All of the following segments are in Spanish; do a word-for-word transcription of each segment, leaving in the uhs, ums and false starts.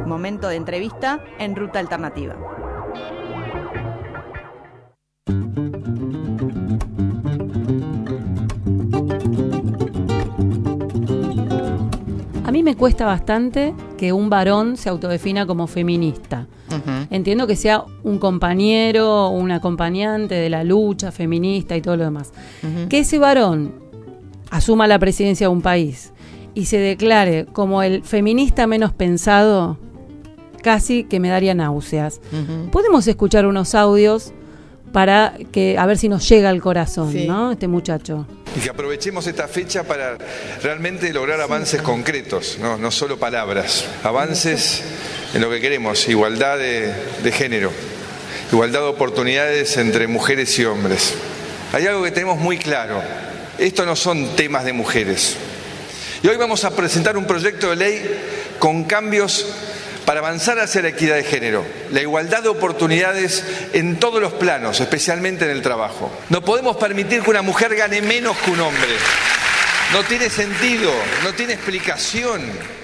momento de entrevista en Ruta Alternativa. A mí me cuesta bastante que un varón se autodefina como feminista. Uh-huh. Entiendo que sea un compañero, un acompañante de la lucha feminista y todo lo demás. Uh-huh. Que ese varón asuma la presidencia de un país y se declare como el feminista menos pensado, casi que me daría náuseas. Uh-huh. Podemos escuchar unos audios para que a ver si nos llega al corazón, sí. ¿no? Este muchacho. Y que aprovechemos esta fecha para realmente lograr avances concretos, no, no solo palabras, avances en lo que queremos, igualdad de, de género, igualdad de oportunidades entre mujeres y hombres. Hay algo que tenemos muy claro, esto no son temas de mujeres. Y hoy vamos a presentar un proyecto de ley con cambios para avanzar hacia la equidad de género, la igualdad de oportunidades en todos los planos, especialmente en el trabajo. No podemos permitir que una mujer gane menos que un hombre. No tiene sentido, no tiene explicación.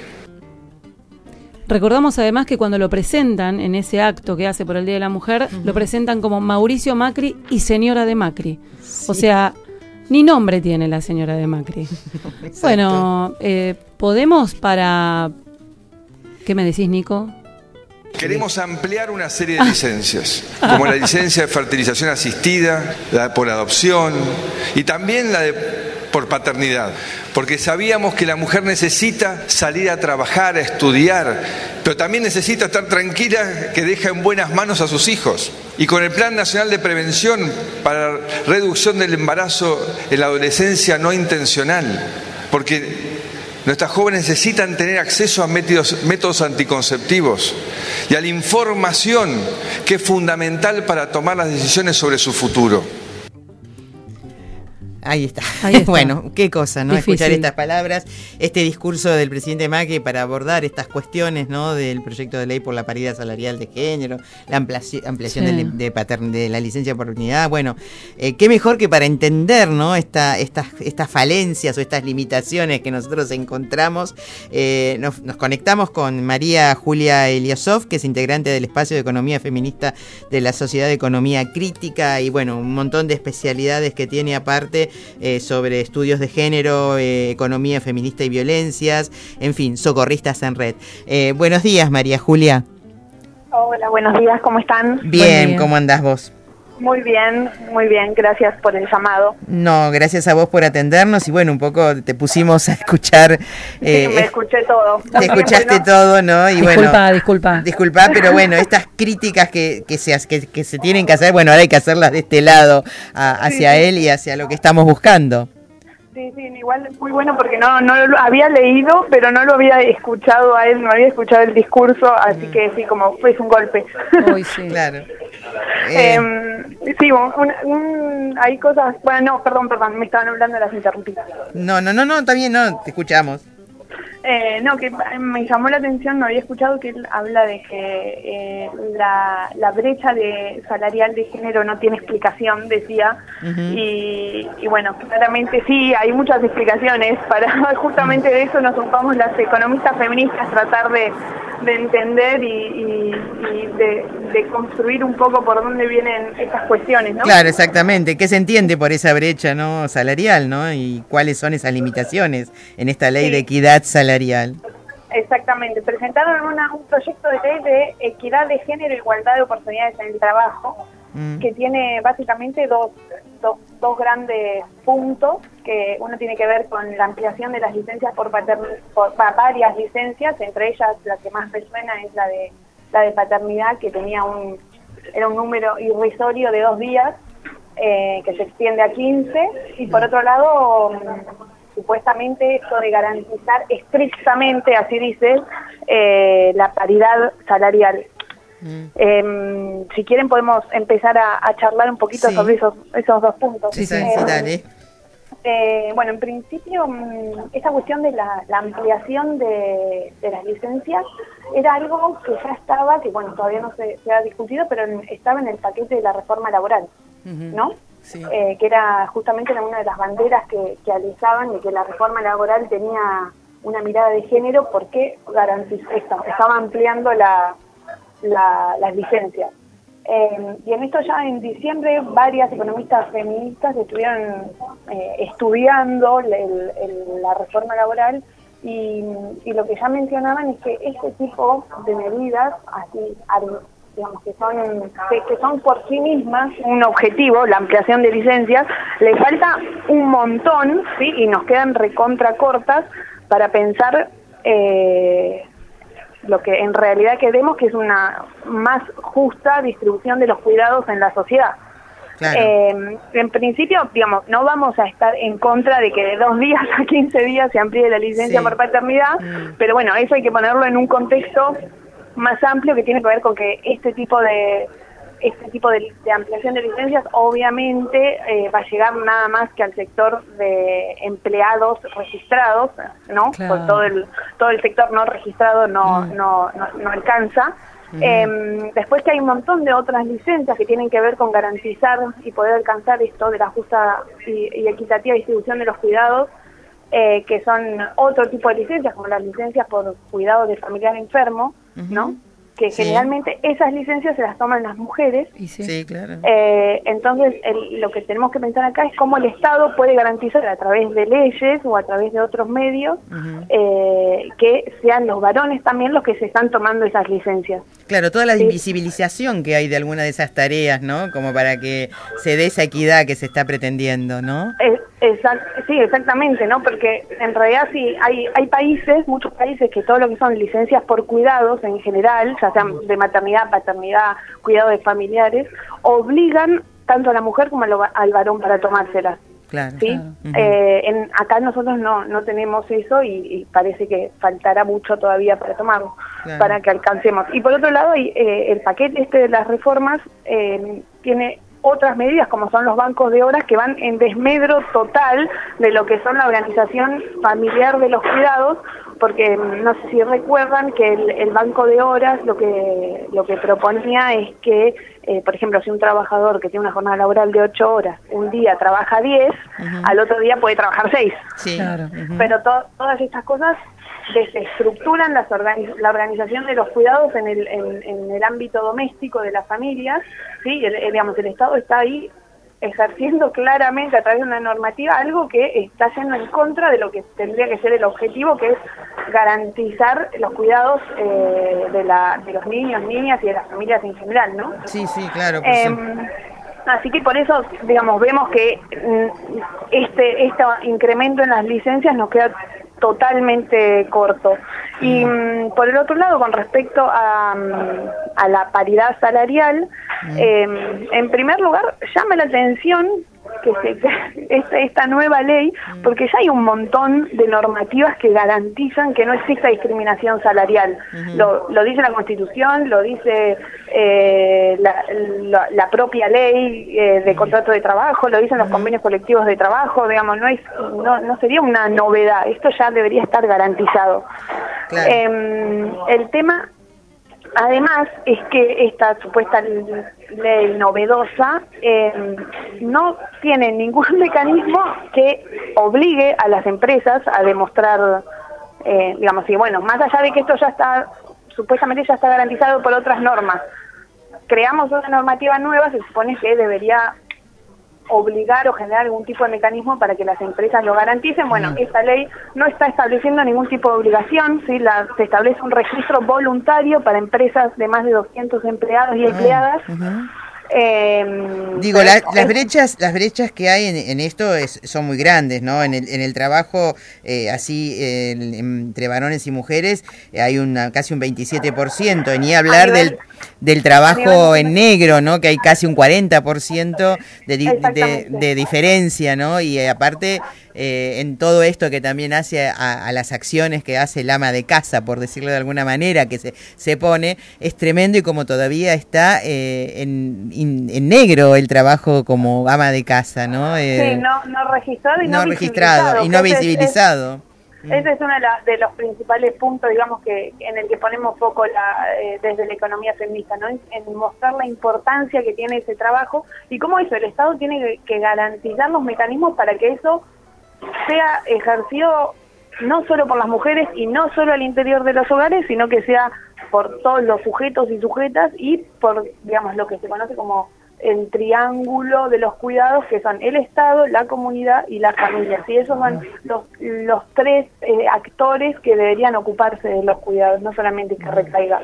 Recordamos además que cuando lo presentan en ese acto que hace por el Día de la Mujer, uh-huh. lo presentan como Mauricio Macri y señora de Macri. Sí. O sea, ni nombre tiene la señora de Macri. Bueno, eh, podemos para... ¿Qué me decís, Nico? Queremos ampliar una serie de licencias, como la licencia de fertilización asistida, la por adopción y también la de por paternidad, porque sabíamos que la mujer necesita salir a trabajar, a estudiar, pero también necesita estar tranquila que deja en buenas manos a sus hijos. Y con el Plan Nacional de Prevención para Reducción del Embarazo en la Adolescencia No Intencional, porque nuestras jóvenes necesitan tener acceso a métodos, métodos anticonceptivos y a la información que es fundamental para tomar las decisiones sobre su futuro. Ahí está. Ahí está. Bueno, qué cosa, ¿no? Difícil. Escuchar estas palabras, este discurso del presidente Macri para abordar estas cuestiones, ¿no? Del proyecto de ley por la paridad salarial de género, la ampliación, ampliación sí. de, de, patern- de la licencia de paternidad. Bueno, eh, qué mejor que para entender, ¿no? Esta, estas, estas falencias o estas limitaciones que nosotros encontramos. Eh, nos, nos conectamos con María Julia Eliasov, que es integrante del Espacio de Economía Feminista de la Sociedad de Economía Crítica, y bueno, un montón de especialidades que tiene aparte. Eh, sobre estudios de género, eh, economía feminista y violencias, en fin, socorristas en red. Eh, buenos días, María Julia. Hola, buenos días, ¿cómo están? Bien, bien. ¿Cómo andás vos? Muy bien, muy bien, gracias por el llamado. No, gracias a vos por atendernos y bueno, un poco te pusimos a escuchar. Eh, sí, me escuché todo. Te escuchaste ¿no? todo, ¿no? Y disculpa, bueno, disculpa. Disculpa, pero bueno, estas críticas que, que, se, que, que se tienen que hacer, bueno, ahora hay que hacerlas de este lado, a, hacia sí, sí. él y hacia lo que estamos buscando. Sí, sí, igual muy bueno porque no no lo había leído, pero no lo había escuchado a él, no había escuchado el discurso, así mm. que sí, como fue un golpe. Uy, sí, claro. Eh, eh, sí, un, un, hay cosas, bueno, no, perdón, perdón, me estaban hablando de las interrumpidas. No, no, no, no, está bien, no, te escuchamos. Eh, no, que me llamó la atención, no había escuchado que él habla de que eh, la, la brecha de salarial de género no tiene explicación, decía, uh-huh. y, y bueno, claramente sí, hay muchas explicaciones, para justamente de eso nos ocupamos las economistas feministas, tratar de, de entender y, y, y de, de construir un poco por dónde vienen estas cuestiones, ¿no? Claro, exactamente, ¿qué se entiende por esa brecha no salarial, no? Y cuáles son esas limitaciones en esta ley sí. de equidad salarial. Exactamente, presentaron una, un proyecto de ley de equidad de género e igualdad de oportunidades en el trabajo, mm. que tiene básicamente dos, dos, dos grandes puntos, que uno tiene que ver con la ampliación de las licencias por, patern- por varias licencias, entre ellas la que más me suena es la de la de paternidad, que tenía un era un número irrisorio de dos días, eh, que se extiende a quince, y por otro lado supuestamente esto de garantizar estrictamente, así dice, eh, la paridad salarial. Mm. Eh, si quieren podemos empezar a, a charlar un poquito sí. sobre esos esos dos puntos. Sí, sí, eh, sí, dale. Eh, bueno, en principio, esta cuestión de la, la ampliación de, de las licencias era algo que ya estaba, que bueno, todavía no se, se ha discutido, pero estaba en el paquete de la reforma laboral, uh-huh. ¿no? Sí. Eh, que era justamente una de las banderas que, que alisaban de que la reforma laboral tenía una mirada de género porque garantiz- esto, estaba ampliando la, la, las licencias. Eh, y en esto ya en diciembre varias economistas feministas estuvieron eh, estudiando el, el, la reforma laboral y, y lo que ya mencionaban es que este tipo de medidas, así digamos que son que, que son por sí mismas un objetivo, la ampliación de licencias, le falta un montón, ¿sí? Y nos quedan recontra cortas para pensar eh, lo que en realidad queremos, que es una más justa distribución de los cuidados en la sociedad. Claro. Eh, en principio, digamos, no vamos a estar en contra de que de dos días a quince días se amplíe la licencia sí. por paternidad, mm. pero bueno, eso hay que ponerlo en un contexto más amplio que tiene que ver con que este tipo de este tipo de, de ampliación de licencias obviamente eh, va a llegar nada más que al sector de empleados registrados, ¿no? Claro. Por todo el todo el sector no registrado no mm. no, no, no alcanza. Mm. Eh, después que hay un montón de otras licencias que tienen que ver con garantizar y poder alcanzar esto de la justa y, y equitativa distribución de los cuidados, eh, que son otro tipo de licencias, como las licencias por cuidado de familiar enfermo, uh-huh. ¿no? Que sí. generalmente esas licencias se las toman las mujeres. Sí, sí claro. Eh, entonces, el, lo que tenemos que pensar acá es cómo el Estado puede garantizar a través de leyes o a través de otros medios uh-huh. eh, que sean los varones también los que se están tomando esas licencias. Claro, toda la sí. invisibilización que hay de alguna de esas tareas, ¿no? Como para que se dé esa equidad que se está pretendiendo, ¿no? Es, exact, sí, exactamente, ¿no? Porque en realidad sí, hay, hay países, muchos países que todo lo que son licencias por cuidados en general, ya sean de maternidad, paternidad, cuidado de familiares, obligan tanto a la mujer como al, al varón para tomárselas. Claro, ¿sí? claro. Uh-huh. eh, en, acá nosotros no no tenemos eso y, y parece que faltará mucho todavía para tomarlo, claro. para que alcancemos. Y por otro lado, y, eh, el paquete este de las reformas eh, tiene otras medidas como son los bancos de horas que van en desmedro total de lo que son la organización familiar de los cuidados, porque no sé si recuerdan que el, el banco de horas lo que lo que proponía es que, eh, por ejemplo, si un trabajador que tiene una jornada laboral de ocho horas, un día trabaja diez, uh-huh. al otro día puede trabajar seis. Sí, claro. Uh-huh. Pero to- todas estas cosas desestructuran las organiz- la organización de los cuidados en el, en, en el ámbito doméstico de las familias, ¿sí? El, el, digamos, el Estado está ahí ejerciendo claramente a través de una normativa algo que está yendo en contra de lo que tendría que ser el objetivo, que es garantizar los cuidados eh, de, la, de los niños, niñas y de las familias en general, ¿no? Sí, sí, claro. Pues eh, sí. Así que por eso, digamos, vemos que este, este incremento en las licencias nos queda totalmente corto. Y mm, por el otro lado, con respecto a, a la paridad salarial, mm. eh, en primer lugar, llama la atención que se esta, esta nueva ley, porque ya hay un montón de normativas que garantizan que no exista discriminación salarial. Uh-huh. Lo, lo dice la Constitución, lo dice eh, la, la, la propia ley eh, de contrato de trabajo, lo dicen los uh-huh. convenios colectivos de trabajo, digamos, no es no, no sería una novedad, esto ya debería estar garantizado. Claro. Eh, el tema, además, es que esta supuesta ley novedosa eh, no tiene ningún mecanismo que obligue a las empresas a demostrar, eh, digamos, y bueno, más allá de que esto ya está, supuestamente ya está garantizado por otras normas, creamos una normativa nueva, se supone que debería obligar o generar algún tipo de mecanismo para que las empresas lo garanticen. Bueno, mm. esta ley no está estableciendo ningún tipo de obligación, ¿sí? La, se establece un registro voluntario para empresas de más de doscientos empleados y mm. empleadas. Uh-huh. Eh, Digo, la, las brechas las brechas que hay en, en esto es, son muy grandes, ¿no? En el, en el trabajo, eh, así, eh, entre varones y mujeres, eh, hay una casi un veintisiete por ciento, y ni hablar nivel, del, del trabajo en negro, ¿no? Que hay casi un cuarenta por ciento de, de, de diferencia, ¿no? Y eh, aparte, eh, en todo esto que también hace a, a las acciones que hace el ama de casa, por decirlo de alguna manera, que se, se pone, es tremendo, y como todavía está eh, en en negro el trabajo como ama de casa, ¿no? Eh, sí, no, no registrado y no, no registrado y no visibilizado. Es, ese es uno de, la, de los principales puntos, digamos, que en el que ponemos foco la, eh, desde la economía feminista, ¿no? En, en mostrar la importancia que tiene ese trabajo y cómo eso, el Estado tiene que, que garantizar los mecanismos para que eso sea ejercido no solo por las mujeres y no solo al interior de los hogares, sino que sea por todos los sujetos y sujetas y por, digamos, lo que se conoce como el triángulo de los cuidados, que son el Estado, la comunidad y la familia. ¿Sí? Esos son los, los tres eh, actores que deberían ocuparse de los cuidados, no solamente que recaiga.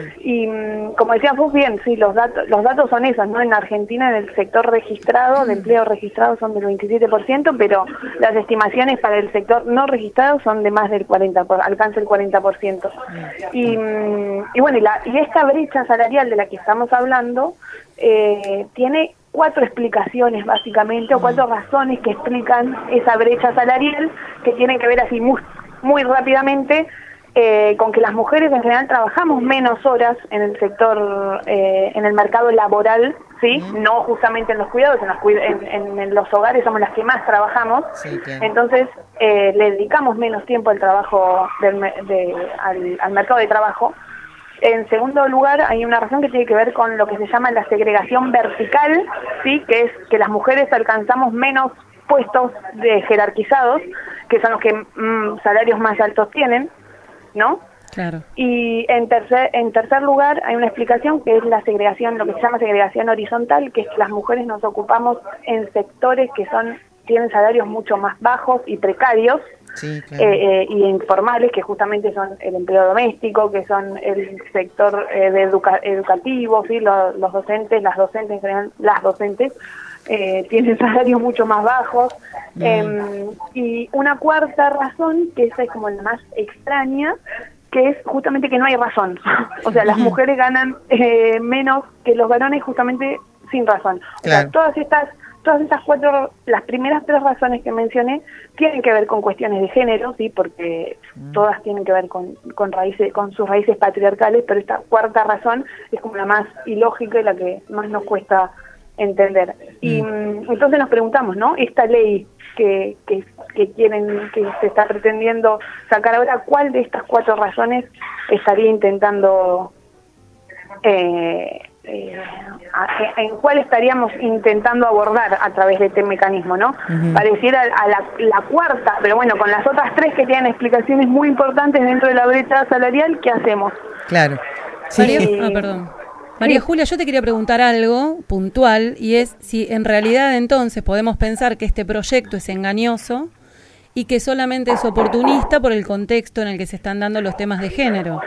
Y como decía vos bien, sí, los datos, los datos son esos, ¿no? En Argentina, en el sector registrado, de empleo registrado son del veintisiete por ciento, pero las estimaciones para el sector no registrado son de más del cuarenta por ciento, alcanza el cuarenta por ciento. Y, y bueno, y, la, y esta brecha salarial de la que estamos hablando, Eh, tiene cuatro explicaciones básicamente, o cuatro razones que explican esa brecha salarial, que tienen que ver así muy, muy rápidamente eh, con que las mujeres en general trabajamos menos horas en el sector, eh, en el mercado laboral, ¿sí? Uh-huh. No justamente en los cuidados, en los, cuid en, en, en los hogares somos las que más trabajamos, sí, claro. Entonces eh, le dedicamos menos tiempo al trabajo, del, de, al, al mercado de trabajo. En segundo lugar, hay una razón que tiene que ver con lo que se llama la segregación vertical, sí, que es que las mujeres alcanzamos menos puestos de jerarquizados, que son los que mmm, salarios más altos tienen, ¿no? Claro. Y en tercer, en tercer lugar, hay una explicación que es la segregación, lo que se llama segregación horizontal, que es que las mujeres nos ocupamos en sectores que son tienen salarios mucho más bajos y precarios, sí, claro. eh, eh, y informales, que justamente son el empleo doméstico, que son el sector eh, de educa educativo, ¿sí? los, los docentes, las docentes en general, las docentes eh, tienen salarios mucho más bajos. Mm. Eh, y una cuarta razón, que esa es como la más extraña, que es justamente que no hay razón. O sea, las mujeres ganan eh, menos que los varones justamente sin razón. O claro. sea, todas estas Todas esas cuatro, las primeras tres razones que mencioné, tienen que ver con cuestiones de género, sí, porque mm. todas tienen que ver con, con raíces, con sus raíces patriarcales, pero esta cuarta razón es como la más ilógica y la que más nos cuesta entender. Mm. Y mm, entonces nos preguntamos, ¿no? Esta ley que, que, que quieren, que se está pretendiendo sacar ahora, ¿cuál de estas cuatro razones estaría intentando eh, Eh, en cuál estaríamos intentando abordar a través de este mecanismo, ¿no? Uh-huh. Pareciera a la, la cuarta, pero bueno, con las otras tres que tienen explicaciones muy importantes dentro de la brecha salarial, ¿qué hacemos? Claro. Sí. María, ah, perdón. María sí. Julia, yo te quería preguntar algo puntual, y es si en realidad entonces podemos pensar que este proyecto es engañoso y que solamente es oportunista por el contexto en el que se están dando los temas de género.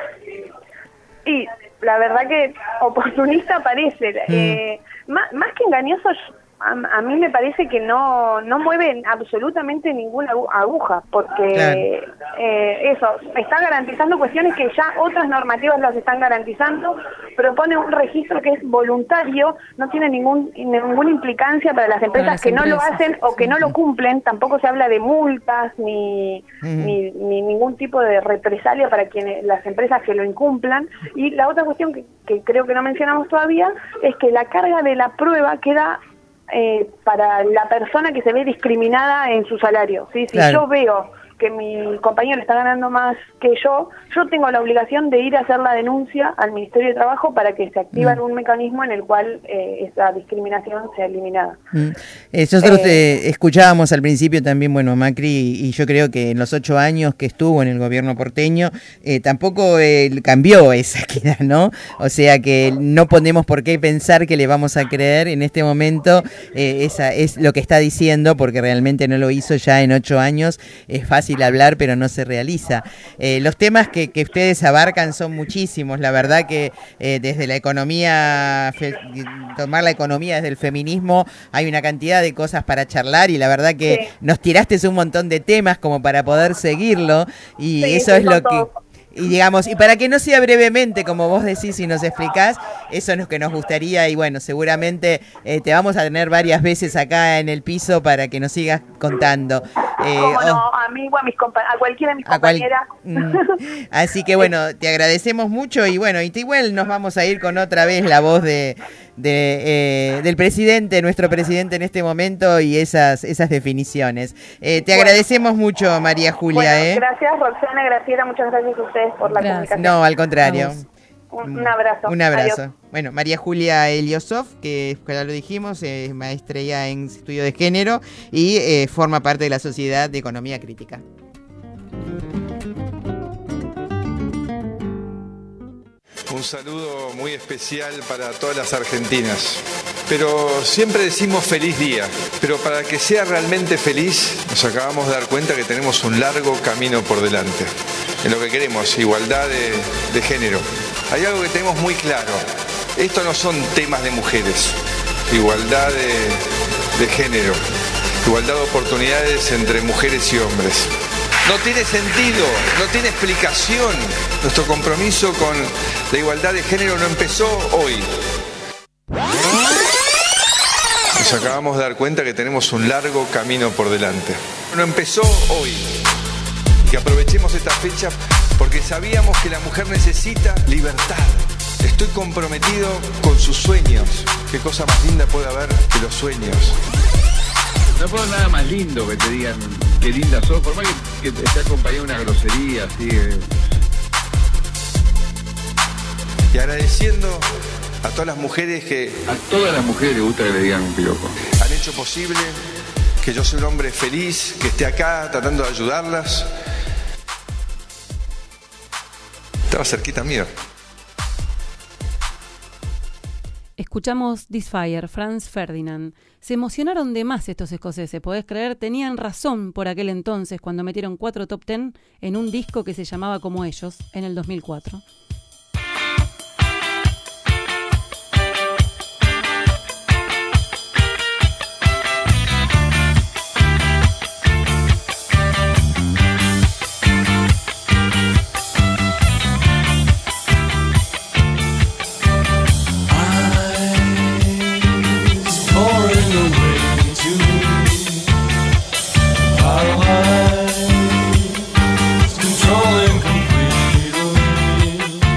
Y la verdad que oportunista parece, mm. eh, más, más que engañoso, a, a mí me parece que no no mueve absolutamente ninguna aguja, porque claro. eh, eso, está garantizando cuestiones que ya otras normativas las están garantizando, propone un registro que es voluntario, no tiene ningún ninguna implicancia para las empresas las que empresas. no lo hacen o que sí. no lo cumplen, tampoco se habla de multas ni, mm. ni, ni ningún tipo de represalia para quienes las empresas que lo incumplan. Y la otra cuestión que, que creo que no mencionamos todavía es que la carga de la prueba queda Eh, para la persona que se ve discriminada en su salario, ¿sí? Si claro. yo veo que mi compañero está ganando más que yo, yo tengo la obligación de ir a hacer la denuncia al Ministerio de Trabajo para que se active mm. un mecanismo en el cual eh, esa discriminación sea eliminada. Mm. Eh, nosotros eh, eh, escuchábamos al principio también, bueno, Macri, y yo creo que en los ocho años que estuvo en el gobierno porteño, eh, tampoco eh, cambió esa equidad, ¿no? O sea que no ponemos por qué pensar que le vamos a creer en este momento, eh, esa es lo que está diciendo, porque realmente no lo hizo ya en ocho años, es fácil hablar, pero no se realiza. Eh, los temas que, que ustedes abarcan son muchísimos, la verdad que eh, desde la economía, fe, tomar la economía desde el feminismo, hay una cantidad de cosas para charlar y la verdad que sí. nos tiraste un montón de temas como para poder seguirlo y sí, eso es lo que... Y digamos, y para que no sea brevemente, como vos decís y nos explicás, eso es lo que nos gustaría y bueno, seguramente eh, te vamos a tener varias veces acá en el piso para que nos sigas contando. Eh, ¿Cómo no? Oh, a mí o a, mis a cualquiera de mis compañeras. Cual, mm, así que bueno, te agradecemos mucho y bueno, y igual nos vamos a ir con otra vez la voz de, de eh, del presidente, nuestro presidente en este momento y esas esas definiciones. Eh, te bueno, agradecemos mucho, María Julia. Bueno, eh. Gracias, Roxana, Graciela, muchas gracias a ustedes por la gracias. comunicación. No, al contrario. Un, un abrazo. Un abrazo. Adiós. Bueno, María Julia Eliosov, que ya lo dijimos, es maestra ya en estudio de género y eh, forma parte de la Sociedad de Economía Crítica. Un saludo muy especial para todas las argentinas. Pero siempre decimos feliz día, pero para que sea realmente feliz, nos acabamos de dar cuenta que tenemos un largo camino por delante. En lo que queremos, igualdad de, de género. Hay algo que tenemos muy claro. Esto no son temas de mujeres. Igualdad de, de género. Igualdad de oportunidades entre mujeres y hombres. No tiene sentido, no tiene explicación. Nuestro compromiso con la igualdad de género no empezó hoy. Nos acabamos de dar cuenta que tenemos un largo camino por delante. No empezó hoy. Y que aprovechemos esta fecha porque sabíamos que la mujer necesita libertad. Estoy comprometido con sus sueños. ¿Qué cosa más linda puede haber que los sueños? No puedo nada más lindo que te digan qué linda sos, por más que, que esté acompañado de una grosería, así. Eh. Y agradeciendo a todas las mujeres que... A todas las mujeres les gusta que le digan un piropo. Han hecho posible que yo sea un hombre feliz, que esté acá tratando de ayudarlas. Estaba cerquita mío. Escuchamos This Fire, Franz Ferdinand. Se emocionaron de más estos escoceses, podés creer. Tenían razón por aquel entonces cuando metieron cuatro top ten en un disco que se llamaba como ellos, en el dos mil cuatro. Controlling completely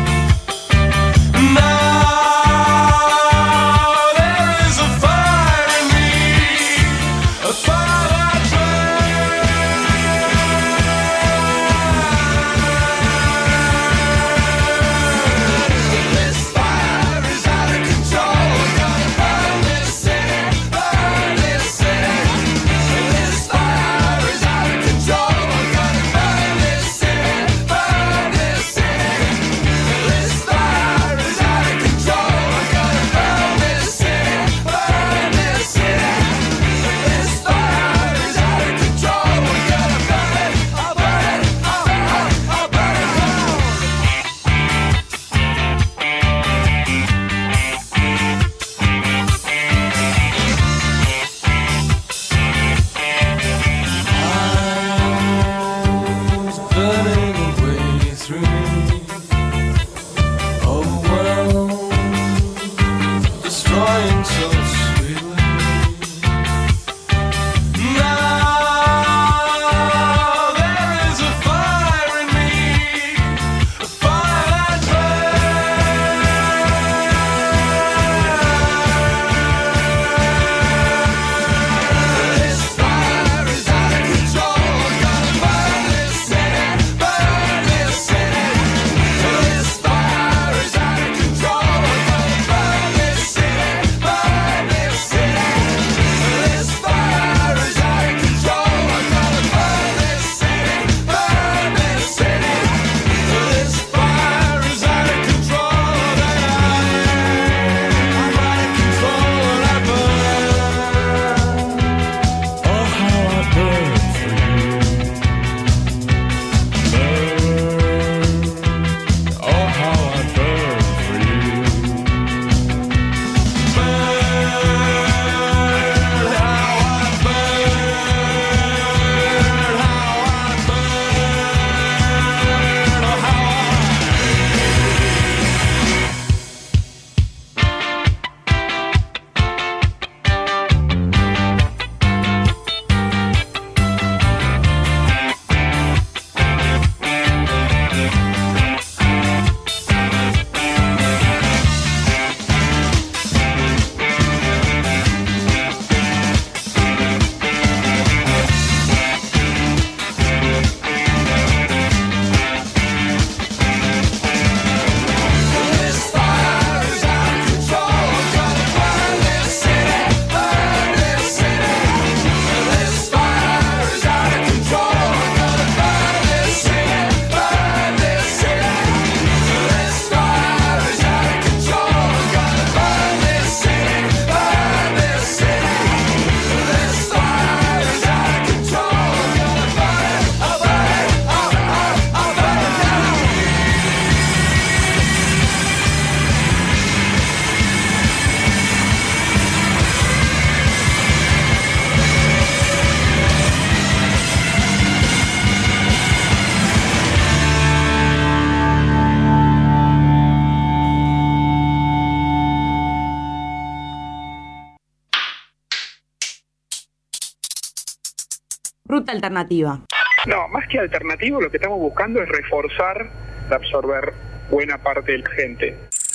Ruta Alternativa. No, más que alternativo, lo que estamos buscando es reforzar, absorber buena parte de la gente.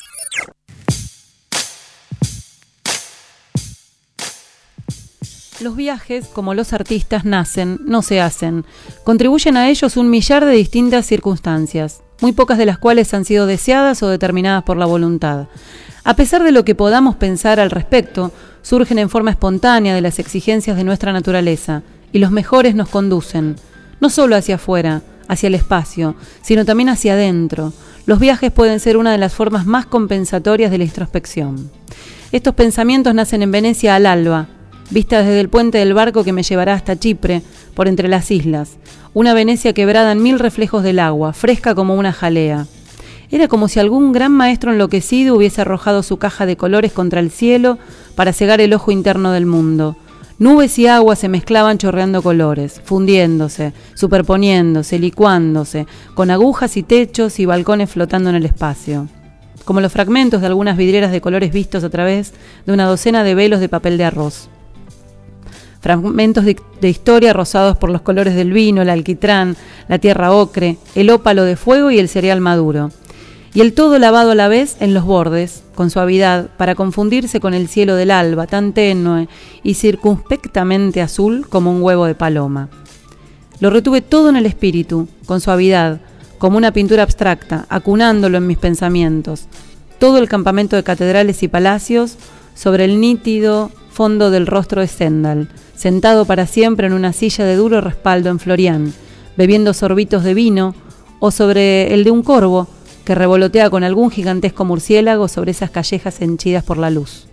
Los viajes, como los artistas, nacen, no se hacen. Contribuyen a ellos un millar de distintas circunstancias, muy pocas de las cuales han sido deseadas o determinadas por la voluntad. A pesar de lo que podamos pensar al respecto, surgen en forma espontánea de las exigencias de nuestra naturaleza, y los mejores nos conducen, no solo hacia afuera, hacia el espacio, sino también hacia adentro. Los viajes pueden ser una de las formas más compensatorias de la introspección. Estos pensamientos nacen en Venecia al alba, vista desde el puente del barco que me llevará hasta Chipre, por entre las islas, una Venecia quebrada en mil reflejos del agua, fresca como una jalea. Era como si algún gran maestro enloquecido hubiese arrojado su caja de colores contra el cielo para cegar el ojo interno del mundo. Nubes y agua se mezclaban chorreando colores, fundiéndose, superponiéndose, licuándose, con agujas y techos y balcones flotando en el espacio, como los fragmentos de algunas vidrieras de colores vistos a través de una docena de velos de papel de arroz. Fragmentos de, de historia rosados por los colores del vino, el alquitrán, la tierra ocre, el ópalo de fuego y el cereal maduro. Y el todo lavado a la vez en los bordes, con suavidad, para confundirse con el cielo del alba, tan tenue y circunspectamente azul como un huevo de paloma. Lo retuve todo en el espíritu, con suavidad, como una pintura abstracta, acunándolo en mis pensamientos. Todo el campamento de catedrales y palacios sobre el nítido fondo del rostro de Stendhal, sentado para siempre en una silla de duro respaldo en Florian, bebiendo sorbitos de vino, o sobre el de un corvo que revolotea con algún gigantesco murciélago sobre esas callejas henchidas por la luz.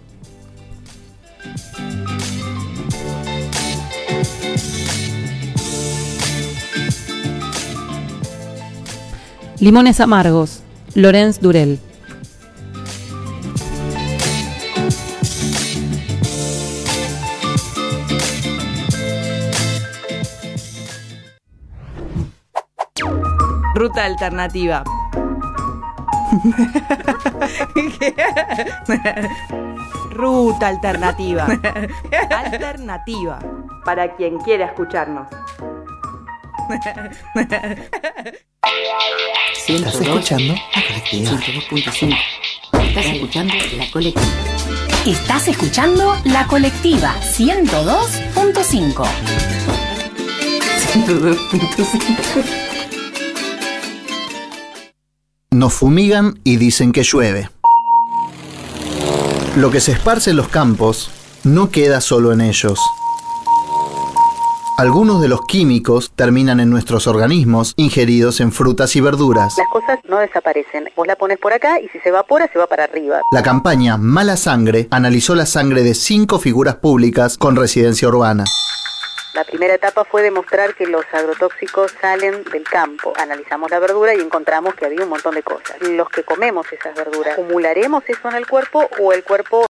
Limones amargos, Lorenz Durel. Ruta Alternativa. Ruta Alternativa. Alternativa. Para quien quiera escucharnos. ¿Estás escuchando? ciento dos punto cinco. Estás escuchando La Colectiva. Estás escuchando La Colectiva ciento dos punto cinco. ciento dos punto cinco. Nos fumigan y dicen que llueve. Lo que se esparce en los campos no queda solo en ellos. Algunos de los químicos terminan en nuestros organismos ingeridos en frutas y verduras. Las cosas no desaparecen. Vos la pones por acá y si se evapora, se va para arriba. La campaña Mala Sangre analizó la sangre de cinco figuras públicas con residencia urbana. La primera etapa fue demostrar que los agrotóxicos salen del campo. Analizamos la verdura y encontramos que había un montón de cosas. Los que comemos esas verduras, ¿acumularemos eso en el cuerpo o el cuerpo